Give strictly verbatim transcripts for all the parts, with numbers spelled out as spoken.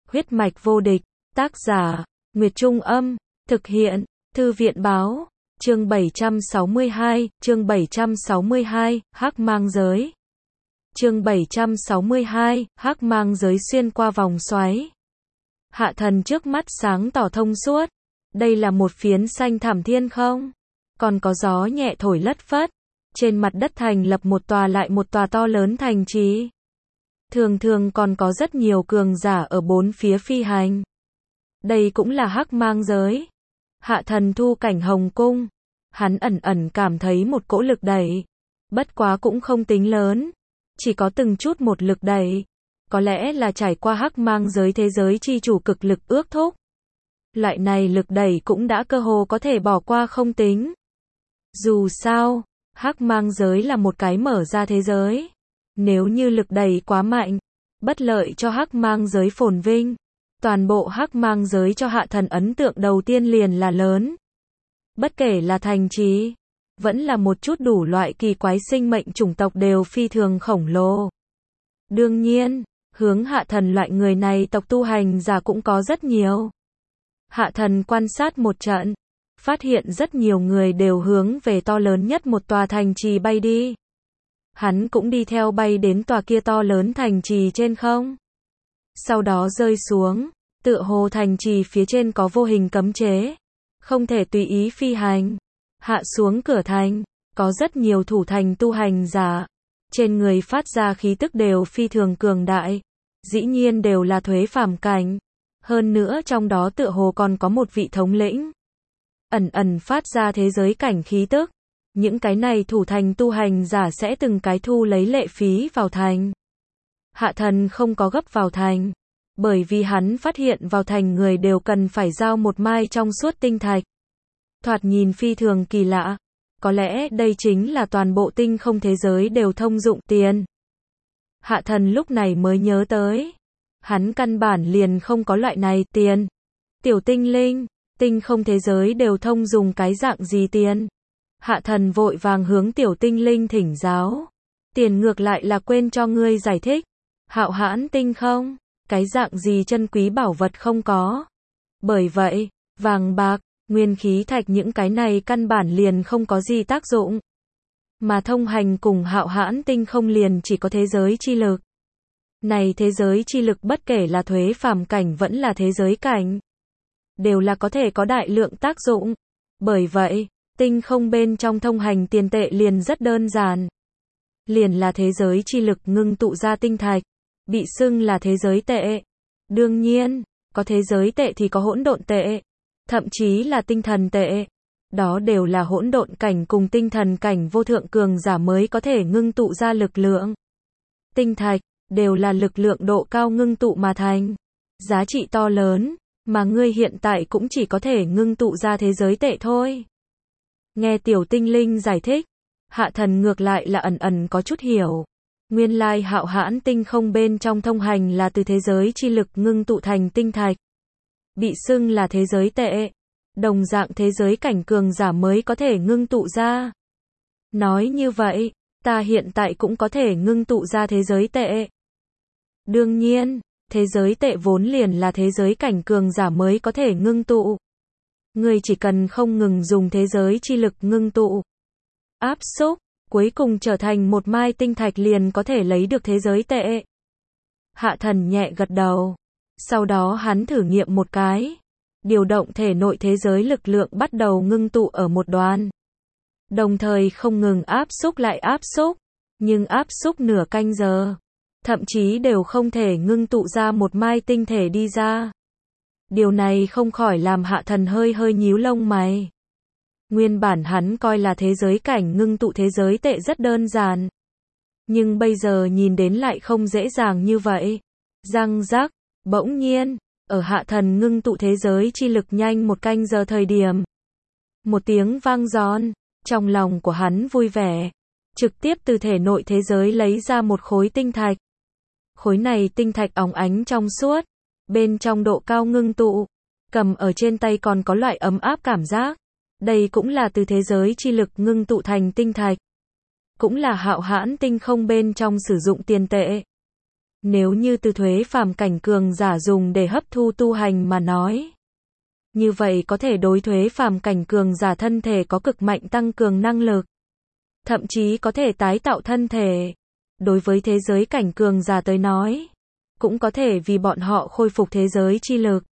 Huyết mạch vô địch, tác giả, Nguyệt Trung Âm, thực hiện, Thư viện Báo, chương bảy trăm sáu mươi hai, chương bảy trăm sáu mươi hai, hắc mang giới. Chương bảy trăm sáu mươi hai, hắc mang giới xuyên qua vòng xoáy. Hạ thần trước mắt sáng tỏ thông suốt. Đây là một phiến xanh thảm thiên không? Còn có gió nhẹ thổi lất phất. Trên mặt đất thành lập một tòa lại một tòa to lớn thành trì. Thường thường còn có rất nhiều cường giả ở bốn phía phi hành. Đây cũng là hắc mang giới. Hạ thần thu cảnh hồng cung. Hắn ẩn ẩn cảm thấy một cỗ lực đẩy. Bất quá cũng không tính lớn. Chỉ có từng chút một lực đẩy. Có lẽ là trải qua hắc mang giới thế giới chi chủ cực lực ước thúc. Loại này lực đẩy cũng đã cơ hồ có thể bỏ qua không tính. Dù sao, hắc mang giới là một cái mở ra thế giới. Nếu như lực đẩy quá mạnh, bất lợi cho hắc mang giới phồn vinh. Toàn bộ hắc mang giới cho hạ thần ấn tượng đầu tiên liền là lớn. Bất kể là thành trì, vẫn là một chút đủ loại kỳ quái sinh mệnh chủng tộc đều phi thường khổng lồ. Đương nhiên, hướng hạ thần loại người này tộc tu hành giả cũng có rất nhiều. Hạ thần quan sát một trận, phát hiện rất nhiều người đều hướng về to lớn nhất một tòa thành trì bay đi. Hắn cũng đi theo bay đến tòa kia to lớn thành trì trên không. Sau đó rơi xuống, tựa hồ thành trì phía trên có vô hình cấm chế, không thể tùy ý phi hành. Hạ xuống cửa thành, có rất nhiều thủ thành tu hành giả. Trên người phát ra khí tức đều phi thường cường đại. Dĩ nhiên đều là thuế phàm cảnh. Hơn nữa trong đó tựa hồ còn có một vị thống lĩnh. Ẩn ẩn phát ra thế giới cảnh khí tức. Những cái này thủ thành tu hành giả sẽ từng cái thu lấy lệ phí vào thành. Hạ thần không có gấp vào thành. Bởi vì hắn phát hiện vào thành người đều cần phải giao một mai trong suốt tinh thạch. Thoạt nhìn phi thường kỳ lạ. Có lẽ đây chính là toàn bộ tinh không thế giới đều thông dụng tiền. Hạ thần lúc này mới nhớ tới. Hắn căn bản liền không có loại này tiền. Tiểu tinh linh, tinh không thế giới đều thông dùng cái dạng gì tiền? Hạ thần vội vàng hướng tiểu tinh linh thỉnh giáo. Tiền ngược lại là quên cho ngươi giải thích. Hạo hãn tinh không? Cái dạng gì chân quý bảo vật không có? Bởi vậy, vàng bạc, nguyên khí thạch những cái này căn bản liền không có gì tác dụng. Mà thông hành cùng hạo hãn tinh không liền chỉ có thế giới chi lực. Này thế giới chi lực bất kể là thuế phàm cảnh vẫn là thế giới cảnh. Đều là có thể có đại lượng tác dụng. Bởi vậy, tinh không bên trong thông hành tiền tệ liền rất đơn giản. Liền là thế giới chi lực ngưng tụ ra tinh thạch. Bị xưng là thế giới tệ. Đương nhiên, có thế giới tệ thì có hỗn độn tệ. Thậm chí là tinh thần tệ. Đó đều là hỗn độn cảnh cùng tinh thần cảnh vô thượng cường giả mới có thể ngưng tụ ra lực lượng. Tinh thạch, đều là lực lượng độ cao ngưng tụ mà thành. Giá trị to lớn, mà ngươi hiện tại cũng chỉ có thể ngưng tụ ra thế giới tệ thôi. Nghe tiểu tinh linh giải thích, hạ thần ngược lại là ẩn ẩn có chút hiểu. Nguyên lai hạo hãn tinh không bên trong thông hành là từ thế giới chi lực ngưng tụ thành tinh thạch. Bị xưng là thế giới tệ. Đồng dạng thế giới cảnh cường giả mới có thể ngưng tụ ra. Nói như vậy, ta hiện tại cũng có thể ngưng tụ ra thế giới tệ. Đương nhiên, thế giới tệ vốn liền là thế giới cảnh cường giả mới có thể ngưng tụ. Ngươi chỉ cần không ngừng dùng thế giới chi lực ngưng tụ, áp xúc, cuối cùng trở thành một mai tinh thạch liền có thể lấy được thế giới tệ. Hạ thần nhẹ gật đầu. Sau đó hắn thử nghiệm một cái. Điều động thể nội thế giới lực lượng bắt đầu ngưng tụ ở một đoàn. Đồng thời không ngừng áp xúc lại áp xúc. Nhưng áp xúc nửa canh giờ. Thậm chí đều không thể ngưng tụ ra một mai tinh thể đi ra. Điều này không khỏi làm hạ thần hơi hơi nhíu lông mày. Nguyên bản hắn coi là thế giới cảnh ngưng tụ thế giới tệ rất đơn giản. Nhưng bây giờ nhìn đến lại không dễ dàng như vậy. Răng rắc, bỗng nhiên, ở hạ thần ngưng tụ thế giới chi lực nhanh một canh giờ thời điểm. Một tiếng vang giòn, trong lòng của hắn vui vẻ. Trực tiếp từ thể nội thế giới lấy ra một khối tinh thạch. Khối này tinh thạch óng ánh trong suốt. Bên trong độ cao ngưng tụ. Cầm ở trên tay còn có loại ấm áp cảm giác. Đây cũng là từ thế giới chi lực ngưng tụ thành tinh thạch. Cũng là hạo hãn tinh không bên trong sử dụng tiền tệ. Nếu như từ thuế phàm cảnh cường giả dùng để hấp thu tu hành mà nói, như vậy có thể đối thuế phàm cảnh cường giả thân thể có cực mạnh tăng cường năng lực, thậm chí có thể tái tạo thân thể. Đối với thế giới cảnh cường giả tới nói, cũng có thể vì bọn họ khôi phục thế giới chi lực.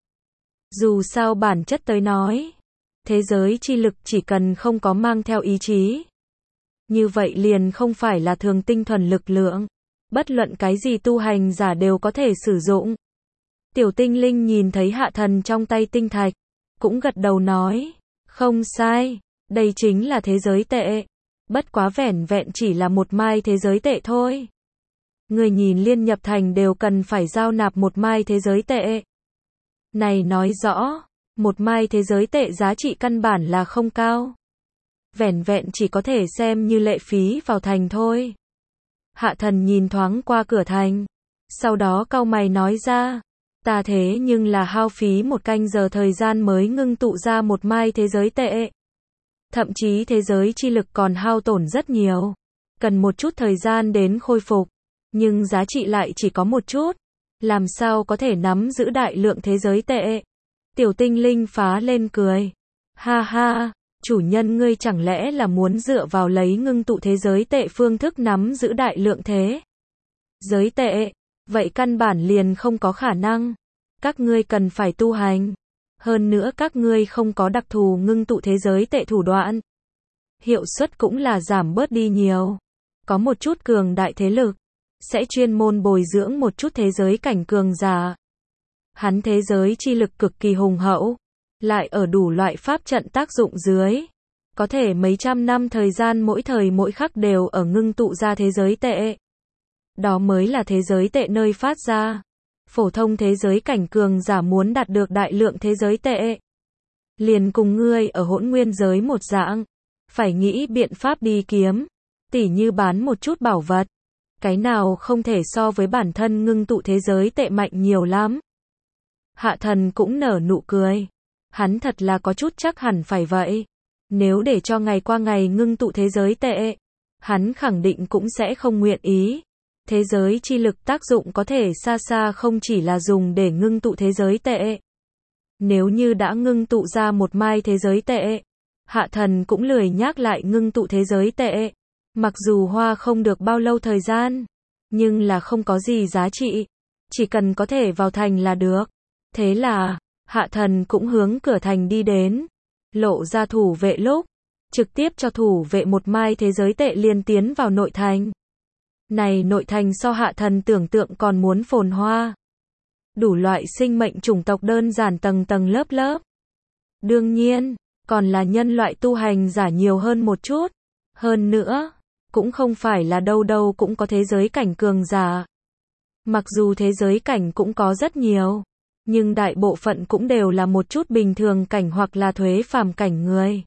Dù sao bản chất tới nói, thế giới chi lực chỉ cần không có mang theo ý chí, như vậy liền không phải là thường tinh thuần lực lượng, bất luận cái gì tu hành giả đều có thể sử dụng. Tiểu tinh linh nhìn thấy Hạ Thần trong tay tinh thạch, cũng gật đầu nói, không sai, đây chính là thế giới tệ, bất quá vẻn vẹn chỉ là một mai thế giới tệ thôi. Người nhìn Liên nhập thành đều cần phải giao nạp một mai thế giới tệ. Này nói rõ, một mai thế giới tệ giá trị căn bản là không cao. Vẻn vẹn chỉ có thể xem như lệ phí vào thành thôi. Hạ Thần nhìn thoáng qua cửa thành, sau đó cau mày nói ra, ta thế nhưng là hao phí một canh giờ thời gian mới ngưng tụ ra một mai thế giới tệ. Thậm chí thế giới chi lực còn hao tổn rất nhiều, cần một chút thời gian đến khôi phục, nhưng giá trị lại chỉ có một chút, làm sao có thể nắm giữ đại lượng thế giới tệ. Tiểu tinh linh phá lên cười, ha ha, chủ nhân ngươi chẳng lẽ là muốn dựa vào lấy ngưng tụ thế giới tệ phương thức nắm giữ đại lượng thế giới tệ, vậy căn bản liền không có khả năng. Các ngươi cần phải tu hành, hơn nữa các ngươi không có đặc thù ngưng tụ thế giới tệ thủ đoạn, hiệu suất cũng là giảm bớt đi nhiều. Có một chút cường đại thế lực sẽ chuyên môn bồi dưỡng một chút thế giới cảnh cường giả. Hắn thế giới chi lực cực kỳ hùng hậu, lại ở đủ loại pháp trận tác dụng dưới, có thể mấy trăm năm thời gian mỗi thời mỗi khắc đều ở ngưng tụ ra thế giới tệ. Đó mới là thế giới tệ nơi phát ra. Phổ thông thế giới cảnh cường giả muốn đạt được đại lượng thế giới tệ, liền cùng ngươi ở hỗn nguyên giới một dạng, phải nghĩ biện pháp đi kiếm, tỉ như bán một chút bảo vật, cái nào không thể so với bản thân ngưng tụ thế giới tệ mạnh nhiều lắm. Hạ Thần cũng nở nụ cười, hắn thật là có chút chắc hẳn phải vậy. Nếu để cho ngày qua ngày ngưng tụ thế giới tệ, hắn khẳng định cũng sẽ không nguyện ý. Thế giới chi lực tác dụng có thể xa xa không chỉ là dùng để ngưng tụ thế giới tệ. Nếu như đã ngưng tụ ra một mai thế giới tệ, Hạ Thần cũng lười nhắc lại ngưng tụ thế giới tệ. Mặc dù hoa không được bao lâu thời gian, nhưng là không có gì giá trị, chỉ cần có thể vào thành là được. Thế là, Hạ Thần cũng hướng cửa thành đi đến, lộ ra thủ vệ lúc, trực tiếp cho thủ vệ một mai thế giới tệ liền tiến vào nội thành. Này nội thành so Hạ Thần tưởng tượng còn muốn phồn hoa. Đủ loại sinh mệnh chủng tộc đơn giản tầng tầng lớp lớp. Đương nhiên, còn là nhân loại tu hành giả nhiều hơn một chút. Hơn nữa, cũng không phải là đâu đâu cũng có thế giới cảnh cường giả. Mặc dù thế giới cảnh cũng có rất nhiều, nhưng đại bộ phận cũng đều là một chút bình thường cảnh hoặc là thuế phàm cảnh người.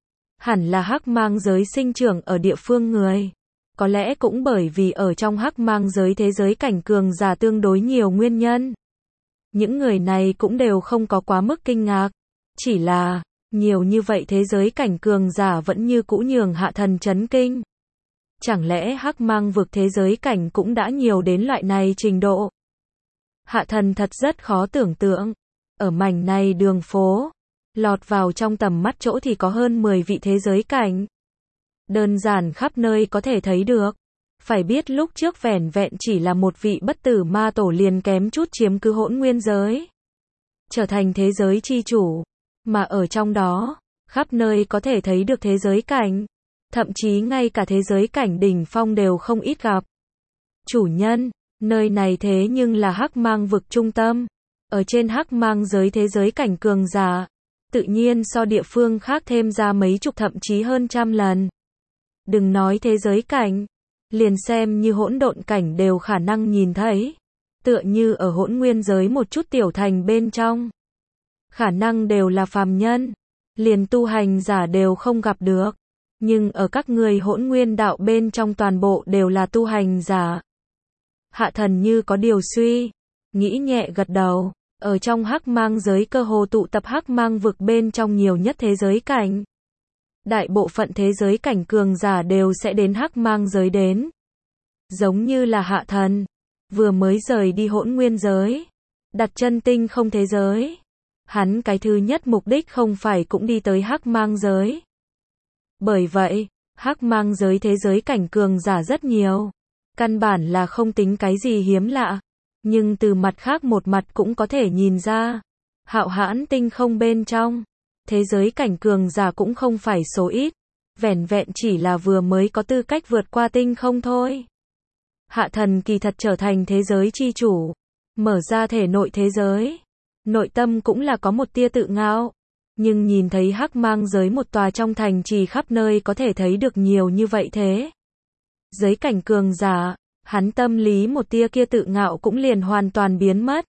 Hẳn là hắc mang giới sinh trưởng ở địa phương người. Có lẽ cũng bởi vì ở trong hắc mang giới thế giới cảnh cường giả tương đối nhiều nguyên nhân. Những người này cũng đều không có quá mức kinh ngạc. Chỉ là, nhiều như vậy thế giới cảnh cường giả vẫn như cũ nhường Hạ Thần chấn kinh. Chẳng lẽ hắc mang vực thế giới cảnh cũng đã nhiều đến loại này trình độ? Hạ Thần thật rất khó tưởng tượng. Ở mảnh này đường phố, lọt vào trong tầm mắt chỗ thì có hơn mười vị thế giới cảnh. Đơn giản khắp nơi có thể thấy được. Phải biết lúc trước vẻn vẹn chỉ là một vị bất tử ma tổ liền kém chút chiếm cứ hỗn nguyên giới, trở thành thế giới chi chủ. Mà ở trong đó, khắp nơi có thể thấy được thế giới cảnh. Thậm chí ngay cả thế giới cảnh đỉnh phong đều không ít gặp. Chủ nhân, nơi này thế nhưng là hắc mang vực trung tâm. Ở trên hắc mang giới thế giới cảnh cường giả, tự nhiên so địa phương khác thêm ra mấy chục thậm chí hơn trăm lần. Đừng nói thế giới cảnh, liền xem như hỗn độn cảnh đều khả năng nhìn thấy. Tựa như ở hỗn nguyên giới một chút tiểu thành bên trong, khả năng đều là phàm nhân, liền tu hành giả đều không gặp được. Nhưng ở các người hỗn nguyên đạo bên trong toàn bộ đều là tu hành giả. Hạ Thần như có điều suy, nghĩ nhẹ gật đầu. Ở trong hắc mang giới cơ hồ tụ tập hắc mang vực bên trong nhiều nhất thế giới cảnh. Đại bộ phận thế giới cảnh cường giả đều sẽ đến hắc mang giới đến. Giống như là Hạ Thần. vừa mới rời đi hỗn nguyên giới, đặt chân tinh không thế giới. Hắn cái thứ nhất mục đích không phải cũng đi tới hắc mang giới. Bởi vậy, hắc mang giới thế giới cảnh cường giả rất nhiều. Căn bản là không tính cái gì hiếm lạ. Nhưng từ mặt khác một mặt cũng có thể nhìn ra. Hạo hãn tinh không bên trong. Thế giới cảnh cường giả cũng không phải số ít. Vẻn vẹn chỉ là vừa mới có tư cách vượt qua tinh không thôi. Hạ thần kỳ thật trở thành thế giới chi chủ. Mở ra thể nội thế giới. Nội tâm cũng là có một tia tự ngạo. Nhưng nhìn thấy hắc mang giới một tòa trong thành trì khắp nơi có thể thấy được nhiều như vậy thế. Giới cảnh cường giả, hắn tâm lý một tia kia tự ngạo cũng liền hoàn toàn biến mất.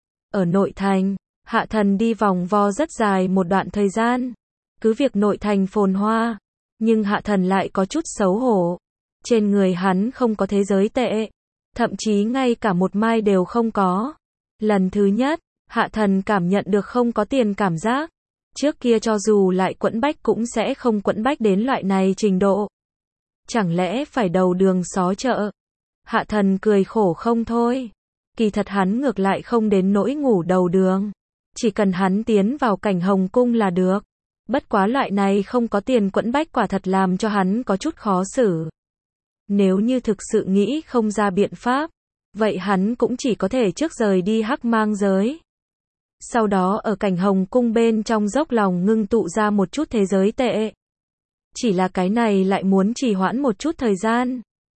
Ở nội thành, hạ thần đi vòng vo rất dài một đoạn thời gian. Cứ việc nội thành phồn hoa, nhưng hạ thần lại có chút xấu hổ. Trên người hắn không có thế giới tệ, thậm chí ngay cả một mai đều không có. Lần thứ nhất, hạ thần cảm nhận được không có tiền cảm giác. Trước kia cho dù lại quẫn bách cũng sẽ không quẫn bách đến loại này trình độ. Chẳng lẽ phải đầu đường xó chợ? Hạ thần cười khổ không thôi. Kỳ thật hắn ngược lại không đến nỗi ngủ đầu đường. Chỉ cần hắn tiến vào cảnh hồng cung là được. Bất quá loại này không có tiền quẫn bách quả thật làm cho hắn có chút khó xử. Nếu như thực sự nghĩ không ra biện pháp, vậy hắn cũng chỉ có thể trước rời đi hắc mang giới. Sau đó ở cảnh hồng cung bên trong dốc lòng ngưng tụ ra một chút thế giới tệ. Chỉ là cái này lại muốn trì hoãn một chút thời gian.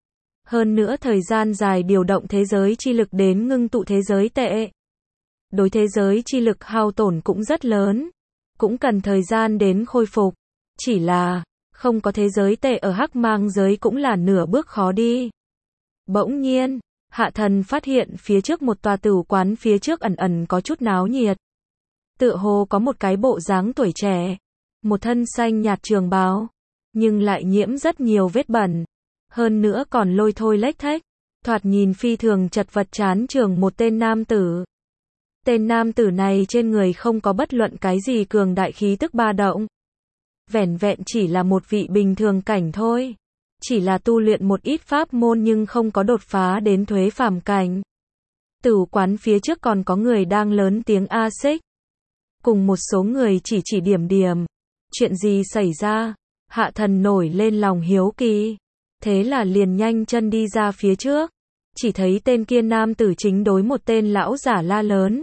Hơn nữa thời gian dài điều động thế giới chi lực đến ngưng tụ thế giới tệ. Đối thế giới chi lực hao tổn cũng rất lớn. Cũng cần thời gian đến khôi phục. Chỉ là, không có thế giới tệ ở hắc mang giới cũng là nửa bước khó đi. Bỗng nhiên, hạ thần phát hiện phía trước một tòa tử quán phía trước ẩn ẩn có chút náo nhiệt. Tựa hồ có một cái bộ dáng tuổi trẻ. Một thân xanh nhạt trường bào. Nhưng lại nhiễm rất nhiều vết bẩn. Hơn nữa còn lôi thôi lếch thếch. Thoạt nhìn phi thường chật vật chán trường một tên nam tử. Tên nam tử này trên người không có bất luận cái gì cường đại khí tức ba động. Vẻn vẹn chỉ là một vị bình thường cảnh thôi. Chỉ là tu luyện một ít pháp môn nhưng không có đột phá đến thuế phàm cảnh. Tử quán phía trước còn có người đang lớn tiếng a xích. Cùng một số người chỉ chỉ điểm điểm. Chuyện gì xảy ra? Hạ thần nổi lên lòng hiếu kỳ. Thế là liền nhanh chân đi ra phía trước. Chỉ thấy tên kia nam tử chính đối một tên lão giả la lớn.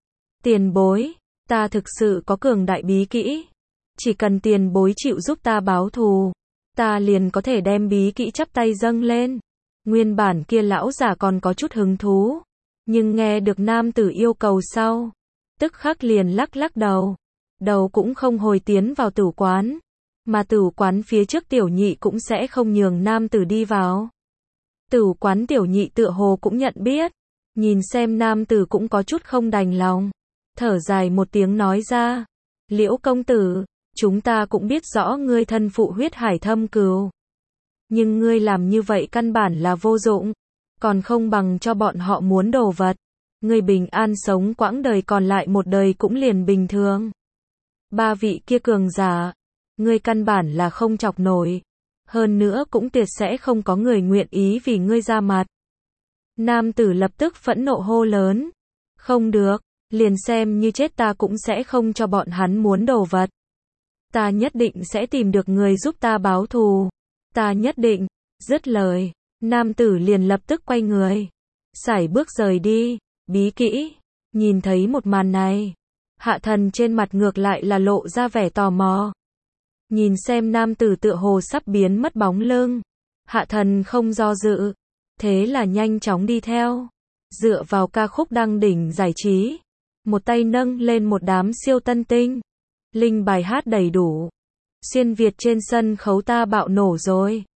Tiền bối, ta thực sự có cường đại bí kỹ. Chỉ cần tiền bối chịu giúp ta báo thù, ta liền có thể đem bí kỹ chắp tay dâng lên. Nguyên bản kia lão giả còn có chút hứng thú. Nhưng nghe được nam tử yêu cầu sau. Tức khắc liền lắc lắc đầu. Đầu cũng không hồi tiến vào tử quán. Mà tử quán phía trước tiểu nhị cũng sẽ không nhường nam tử đi vào. Tử quán tiểu nhị tựa hồ cũng nhận biết. Nhìn xem nam tử cũng có chút không đành lòng. Thở dài một tiếng nói ra. Liễu công tử, chúng ta cũng biết rõ ngươi thân phụ huyết hải thâm cừu. Nhưng ngươi làm như vậy căn bản là vô dụng. Còn không bằng cho bọn họ muốn đồ vật. Ngươi bình an sống quãng đời còn lại một đời cũng liền bình thường. Ba vị kia cường giả. Ngươi căn bản là không chọc nổi. Hơn nữa cũng tuyệt sẽ không có người nguyện ý vì ngươi ra mặt. Nam tử lập tức phẫn nộ hô lớn. Không được, liền xem như chết ta cũng sẽ không cho bọn hắn muốn đồ vật. Ta nhất định sẽ tìm được người giúp ta báo thù. Ta nhất định. Dứt lời, nam tử liền lập tức quay người. Sải bước rời đi. Bí kỹ. Nhìn thấy một màn này. Hạ thần trên mặt ngược lại là lộ ra vẻ tò mò. Nhìn xem nam tử tựa hồ sắp biến mất bóng lưng. Hạ thần không do dự. Thế là nhanh chóng đi theo. Dựa vào ca khúc đăng đỉnh giải trí. Một tay nâng lên một đám siêu tân tinh. Linh bài hát đầy đủ. Xuyên Việt trên sân khấu ta bạo nổ rồi.